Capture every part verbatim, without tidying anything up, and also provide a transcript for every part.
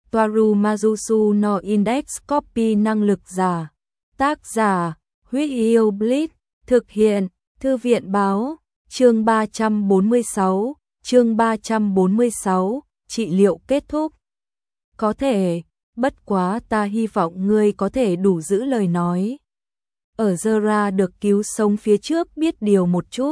Toaru Majusu no Index Copy năng lực giả. Tác giả, Huyết Yêu Blitz, thực hiện, Thư viện báo, chương ba trăm bốn mươi sáu, chương ba trăm bốn mươi sáu, trị liệu kết thúc. Có thể, bất quá ta hy vọng ngươi có thể đủ giữ lời nói. Ở Zora được cứu sống phía trước biết điều một chút.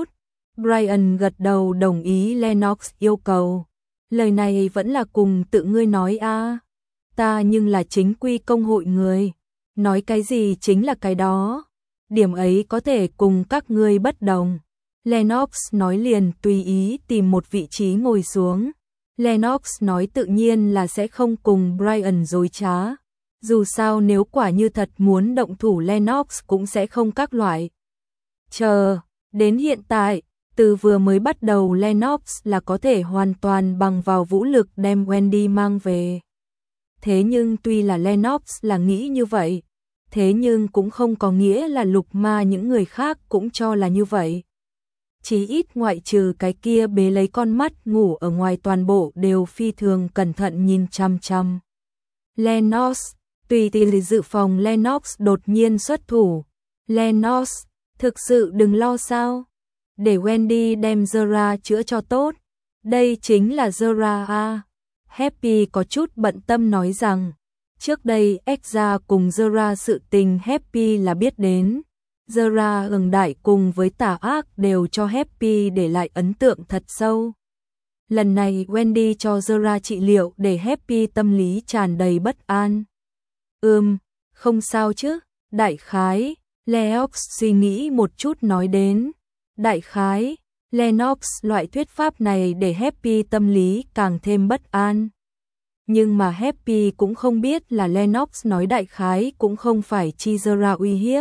Brian gật đầu đồng ý Lennox yêu cầu. Lời này vẫn là cùng tự ngươi nói a. À. Ta nhưng là chính quy công hội người. Nói cái gì chính là cái đó. Điểm ấy có thể cùng các ngươi bất đồng. Lennox nói liền tùy ý tìm một vị trí ngồi xuống. Lennox nói tự nhiên là sẽ không cùng Brian dối trá. Dù sao nếu quả như thật muốn động thủ Lennox cũng sẽ không các loại. Chờ, đến hiện tại, từ vừa mới bắt đầu Lennox là có thể hoàn toàn bằng vào vũ lực đem Wendy mang về. Thế nhưng tuy là Lennox là nghĩ như vậy, thế nhưng cũng không có nghĩa là Lục Ma những người khác cũng cho là như vậy. Chỉ ít ngoại trừ cái kia bế lấy con mắt ngủ ở ngoài toàn bộ đều phi thường cẩn thận nhìn chăm chăm. Lennox, tùy tỷ dự phòng Lennox đột nhiên xuất thủ. Lennox, thực sự đừng lo sao. Để Wendy đem Zora chữa cho tốt. Đây chính là Zora a. Happy có chút bận tâm nói rằng, trước đây Exa cùng Zora sự tình Happy là biết đến. Zora ừng đại cùng với tà ác đều cho Happy để lại ấn tượng thật sâu. Lần này Wendy cho Zora trị liệu để Happy tâm lý tràn đầy bất an. Ừm, không sao chứ, đại khái, Lennox suy nghĩ một chút nói đến. Đại khái, Lennox loại thuyết pháp này để Happy tâm lý càng thêm bất an. Nhưng mà Happy cũng không biết là Lennox nói đại khái cũng không phải chi Zora uy hiếp.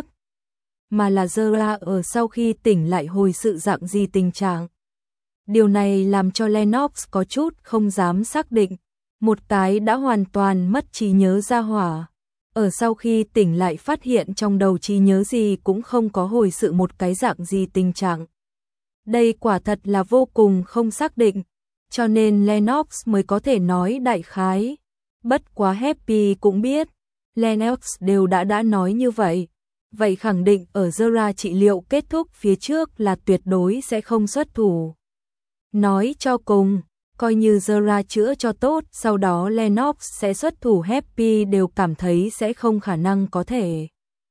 Mà là Zora ở sau khi tỉnh lại hồi sự dạng gì tình trạng. Điều này làm cho Lennox có chút không dám xác định. Một cái đã hoàn toàn mất trí nhớ ra hỏa. Ở sau khi tỉnh lại phát hiện trong đầu trí nhớ gì cũng không có hồi sự một cái dạng gì tình trạng. Đây quả thật là vô cùng không xác định, cho nên Lennox mới có thể nói đại khái. Bất quá Happy cũng biết, Lennox đều đã đã nói như vậy. Vậy khẳng định ở Zora trị liệu kết thúc phía trước là tuyệt đối sẽ không xuất thủ. Nói cho cùng, coi như Zora chữa cho tốt, sau đó Lennox sẽ xuất thủ Happy đều cảm thấy sẽ không khả năng có thể.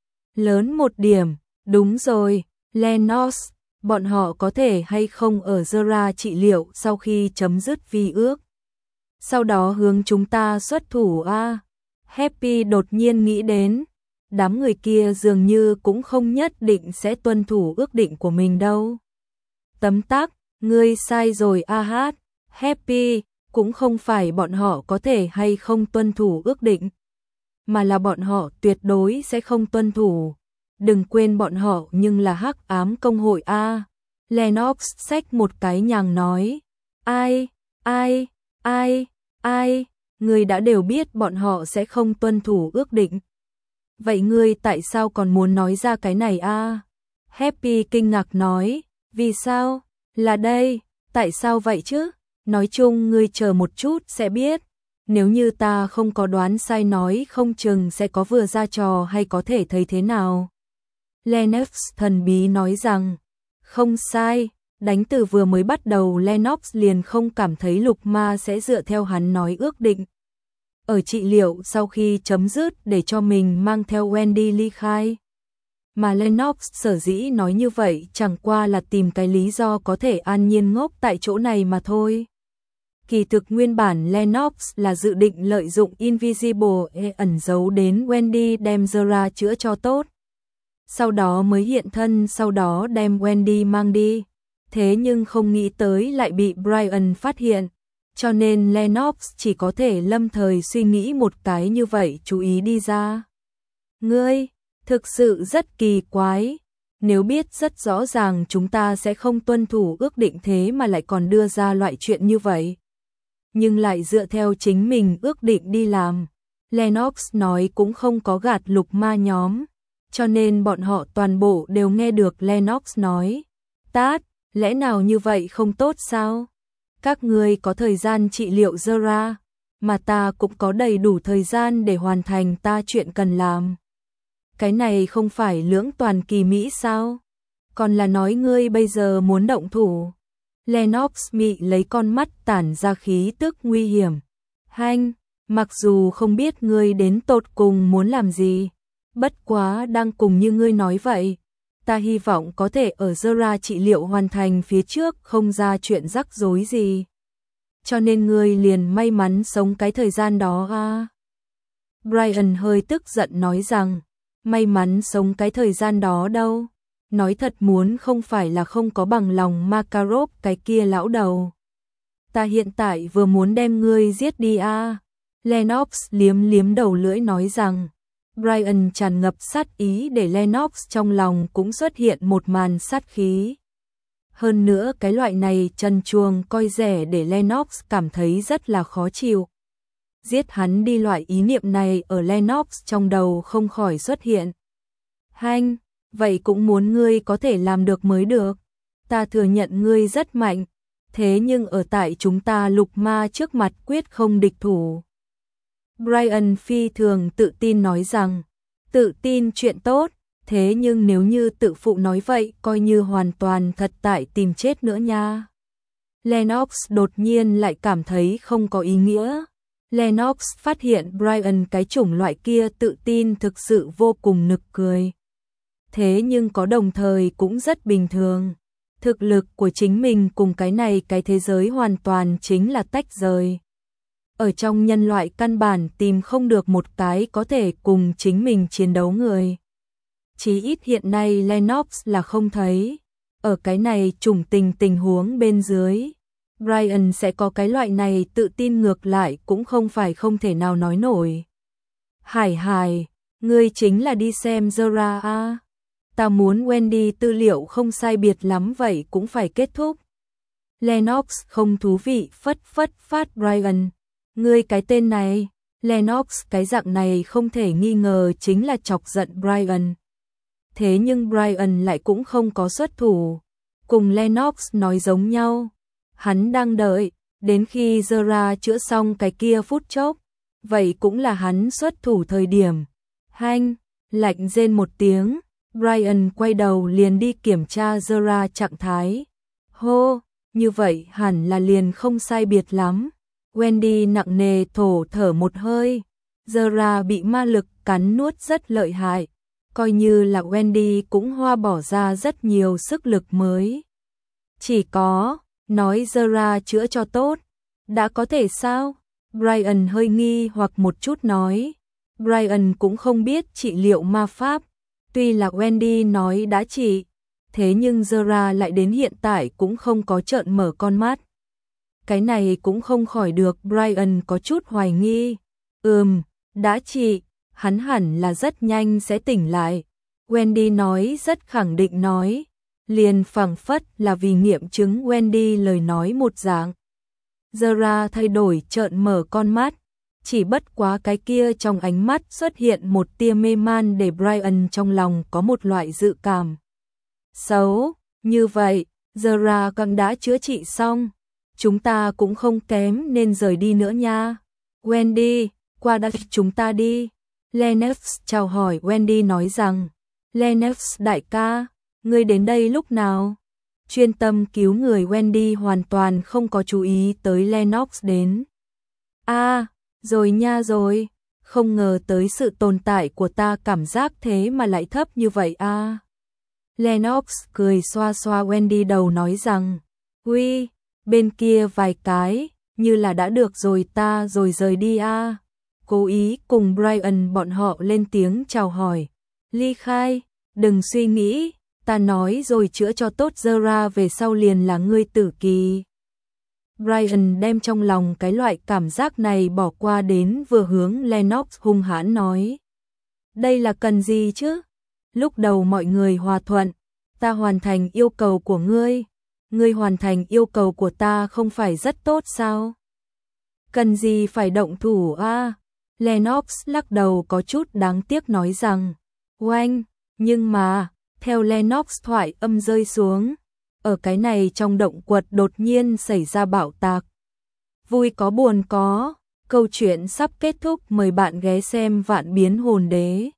Lớn một điểm, đúng rồi, Lennox, bọn họ có thể hay không ở Zora trị liệu sau khi chấm dứt vi ước. Sau đó hướng chúng ta xuất thủ a. À. Happy đột nhiên nghĩ đến, đám người kia dường như cũng không nhất định sẽ tuân thủ ước định của mình đâu. Tấm tắc, ngươi sai rồi a hát. Happy, cũng không phải bọn họ có thể hay không tuân thủ ước định, mà là bọn họ tuyệt đối sẽ không tuân thủ. Đừng quên bọn họ nhưng là hắc ám công hội a. Lennox xách một cái nhàng nói, ai, ai, ai, ai, ngươi đã đều biết bọn họ sẽ không tuân thủ ước định. Vậy ngươi tại sao còn muốn nói ra cái này a? Happy kinh ngạc nói, vì sao? Là đây, tại sao vậy chứ? Nói chung ngươi chờ một chút sẽ biết. Nếu như ta không có đoán sai nói không chừng sẽ có vừa ra trò hay có thể thấy thế nào. Lennox thần bí nói rằng, không sai, đánh từ vừa mới bắt đầu Lennox liền không cảm thấy Lục Ma sẽ dựa theo hắn nói ước định. Ở trị liệu sau khi chấm dứt để cho mình mang theo Wendy ly khai. Mà Lennox sở dĩ nói như vậy chẳng qua là tìm cái lý do có thể an nhiên ngốc tại chỗ này mà thôi. Kỳ thực nguyên bản Lennox là dự định lợi dụng Invisible E ẩn giấu đến Wendy đem Zora chữa cho tốt. Sau đó mới hiện thân, sau đó đem Wendy mang đi. Thế nhưng không nghĩ tới lại bị Brian phát hiện. Cho nên Lennox chỉ có thể lâm thời suy nghĩ một cái như vậy chú ý đi ra. Ngươi, thực sự rất kỳ quái. Nếu biết rất rõ ràng chúng ta sẽ không tuân thủ ước định thế mà lại còn đưa ra loại chuyện như vậy. Nhưng lại dựa theo chính mình ước định đi làm. Lennox nói cũng không có gạt Lục Ma nhóm. Cho nên bọn họ toàn bộ đều nghe được Lennox nói. Tát, lẽ nào như vậy không tốt sao? Các ngươi có thời gian trị liệu Zora, mà ta cũng có đầy đủ thời gian để hoàn thành ta chuyện cần làm. Cái này không phải lưỡng toàn kỳ mỹ sao? Còn là nói ngươi bây giờ muốn động thủ. Lennox mị lấy con mắt tản ra khí tức nguy hiểm. Hanh, mặc dù không biết ngươi đến tột cùng muốn làm gì, bất quá đang cùng như ngươi nói vậy, ta hy vọng có thể ở Zora trị liệu hoàn thành phía trước không ra chuyện rắc rối gì. Cho nên ngươi liền may mắn sống cái thời gian đó à. Brian hơi tức giận nói rằng, may mắn sống cái thời gian đó đâu. Nói thật muốn không phải là không có bằng lòng Makarov cái kia lão đầu. Ta hiện tại vừa muốn đem ngươi giết đi à. Lennox liếm liếm đầu lưỡi nói rằng, Brian tràn ngập sát ý để Lennox trong lòng cũng xuất hiện một màn sát khí. Hơn nữa cái loại này trần truồng coi rẻ để Lennox cảm thấy rất là khó chịu. Giết hắn đi loại ý niệm này ở Lennox trong đầu không khỏi xuất hiện. Hanh, vậy cũng muốn ngươi có thể làm được mới được. Ta thừa nhận ngươi rất mạnh, thế nhưng ở tại chúng ta lục ma trước mặt quyết không địch thủ. Brian phi thường tự tin nói rằng, tự tin chuyện tốt, thế nhưng nếu như tự phụ nói vậy coi như hoàn toàn thật tại tìm chết nữa nha. Lennox đột nhiên lại cảm thấy không có ý nghĩa. Lennox phát hiện Brian cái chủng loại kia tự tin thực sự vô cùng nực cười. Thế nhưng có đồng thời cũng rất bình thường. Thực lực của chính mình cùng cái này cái thế giới hoàn toàn chính là tách rời. Ở trong nhân loại căn bản tìm không được một cái có thể cùng chính mình chiến đấu người. Chí ít hiện nay Lennox là không thấy. Ở cái này chủng tình tình huống bên dưới, Brian sẽ có cái loại này tự tin ngược lại cũng không phải không thể nào nói nổi. Hải Hải, ngươi chính là đi xem Zora à? Ta muốn Wendy tư liệu không sai biệt lắm vậy cũng phải kết thúc. Lennox không thú vị phất phất phát Brian. Ngươi cái tên này, Lennox cái dạng này không thể nghi ngờ chính là chọc giận Brian. Thế nhưng Brian lại cũng không có xuất thủ. Cùng Lennox nói giống nhau. Hắn đang đợi, đến khi Zora chữa xong cái kia phút chốc. Vậy cũng là hắn xuất thủ thời điểm. Hanh, lạnh rên một tiếng. Brian quay đầu liền đi kiểm tra Zora trạng thái. Hô, như vậy hẳn là liền không sai biệt lắm. Wendy nặng nề thổ thở một hơi. Zora bị ma lực cắn nuốt rất lợi hại. Coi như là Wendy cũng hoa bỏ ra rất nhiều sức lực mới. Chỉ có, nói Zora chữa cho tốt. Đã có thể sao? Brian hơi nghi hoặc một chút nói. Brian cũng không biết trị liệu ma pháp. Tuy là Wendy nói đã trị, thế nhưng Zora lại đến hiện tại cũng không có trợn mở con mắt. Cái này cũng không khỏi được Brian có chút hoài nghi. Ừm, đã trị, hắn hẳn là rất nhanh sẽ tỉnh lại. Wendy nói rất khẳng định nói, liền phảng phất là vì nghiệm chứng Wendy lời nói một dạng. Zora thay đổi trợn mở con mắt. Chỉ bất quá cái kia trong ánh mắt xuất hiện một tia mê man để Brian trong lòng có một loại dự cảm xấu. Như vậy, Zora càng đã chữa trị xong. Chúng ta cũng không kém nên rời đi nữa nha. Wendy, qua đây chúng ta đi. Lennox chào hỏi Wendy nói rằng, Lennox đại ca, ngươi đến đây lúc nào? Chuyên tâm cứu người Wendy hoàn toàn không có chú ý tới Lennox đến. À, rồi nha rồi, không ngờ tới sự tồn tại của ta cảm giác thế mà lại thấp như vậy à. Lennox cười xoa xoa Wendy đầu nói rằng, uy, bên kia vài cái, như là đã được rồi ta rồi rời đi à. Cố ý cùng Brian bọn họ lên tiếng chào hỏi. Ly khai, đừng suy nghĩ, ta nói rồi chữa cho tốt Zora về sau liền là ngươi tử kỳ. Brian đem trong lòng cái loại cảm giác này bỏ qua đến vừa hướng Lennox hung hãn nói. Đây là cần gì chứ? Lúc đầu mọi người hòa thuận, ta hoàn thành yêu cầu của ngươi. Ngươi hoàn thành yêu cầu của ta không phải rất tốt sao? Cần gì phải động thủ à? Lennox lắc đầu có chút đáng tiếc nói rằng, oanh, nhưng mà, theo Lennox thoại âm rơi xuống, ở cái này trong động quật đột nhiên xảy ra bạo tạc. Vui có buồn có, Câu chuyện sắp kết thúc, mời bạn ghé xem Vạn Biến Hồn Đế.